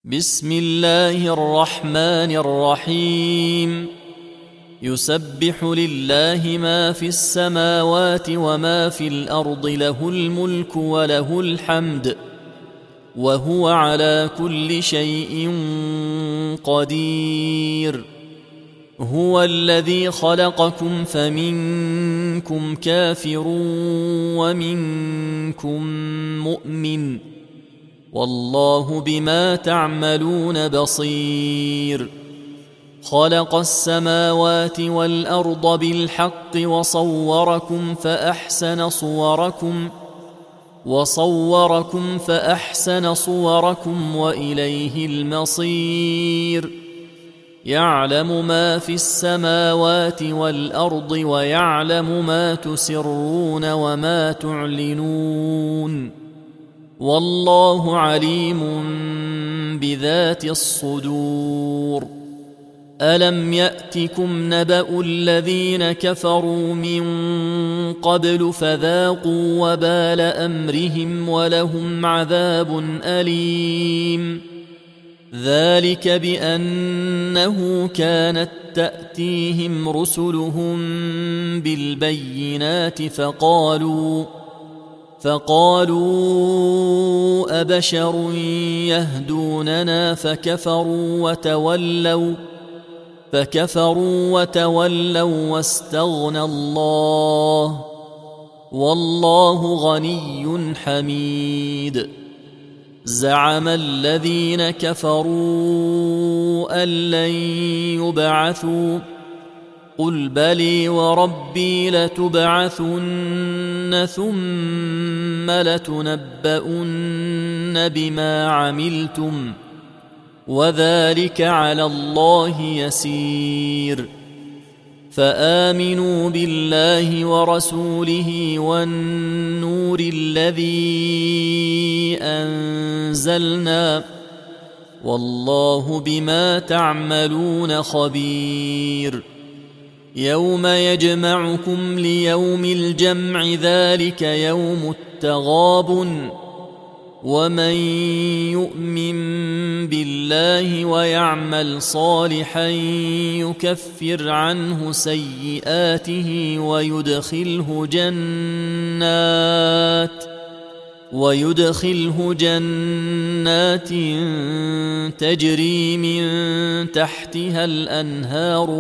بسم الله الرحمن الرحيم. يسبح لله ما في السماوات وما في الأرض، له الملك وله الحمد، وهو على كل شيء قدير. هو الذي خلقكم فمنكم كافر ومنكم مؤمن، والله بما تعملون بصير. خلق السماوات والأرض بالحق وصوركم فأحسن صوركم وإليه المصير. يعلم ما في السماوات والأرض ويعلم ما تسرون وما تعلنون، والله عليم بذات الصدور. ألم يأتكم نبأ الذين كفروا من قبل فذاقوا وبال أمرهم ولهم عذاب أليم. ذلك بأنه كانت تأتيهم رسلهم بالبينات فقالوا أبشر يهدوننا فكفروا وتولوا واستغنى الله، والله غني حميد. زعم الذين كفروا أن لن يبعثوا، قل بلي وربي لتبعثن ثم لتنبؤن بما عملتم، وذلك على الله يسير. فآمنوا بالله ورسوله والنور الذي أنزلنا، والله بما تعملون خبير. يوم يجمعكم ليوم الجمع، ذلك يوم التغابن. ومن يؤمن بالله ويعمل صالحا يكفر عنه سيئاته ويدخله جنات تجري من تحتها الأنهار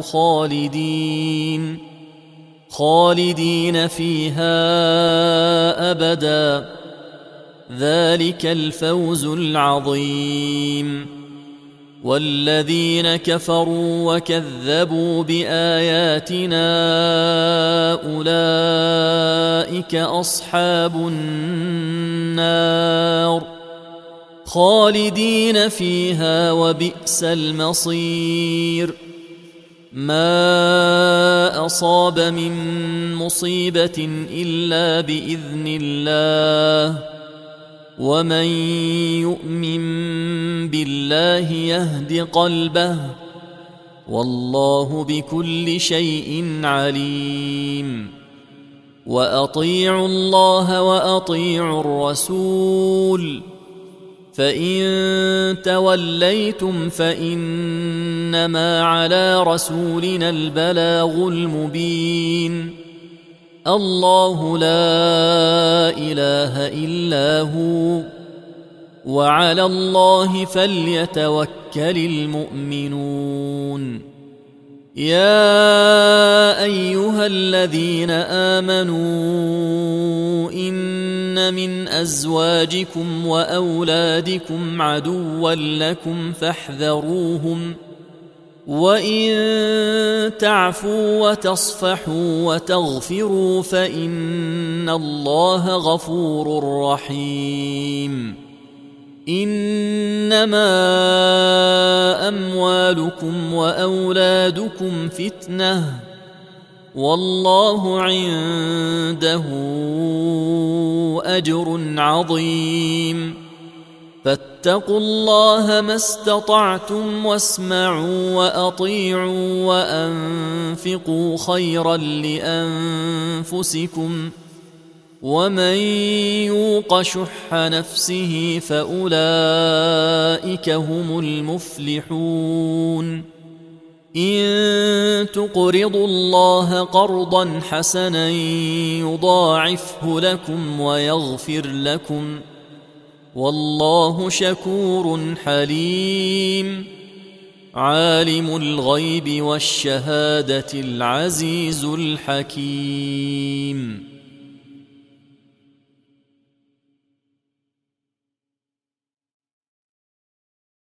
خالدين فيها أبدا، ذلك الفوز العظيم. والذين كفروا وكذبوا بآياتنا أولئك أصحاب النار، خالدين فيها وبئس المصير. ما أصاب من مصيبة إلا بإذن الله، ومن يؤمن بالله يهد قلبه، والله بكل شيء عليم. وأطيعوا الله وأطيعوا الرسول، فإن توليتم فإنما على رسولنا البلاغ المبين. الله لا إله إلا هو، وعلى الله فليتوكل المؤمنون. يا أيها الذين آمنوا إن من أزواجكم وأولادكم عدوا لكم فاحذروهم، وإن تعفوا وتصفحوا وتغفروا فإن الله غفور رحيم. إنما أموالكم وأولادكم فتنة، والله عنده أجر عظيم. فاتقوا الله ما استطعتم، واسمعوا وأطيعوا وأنفقوا خيرا لأنفسكم، ومن يوق شح نفسه فأولئك هم المفلحون إن تقرضوا الله قرضا حسنا يضاعفه لكم ويغفر لكم والله شكور حليم عالم الغيب والشهادة العزيز الحكيم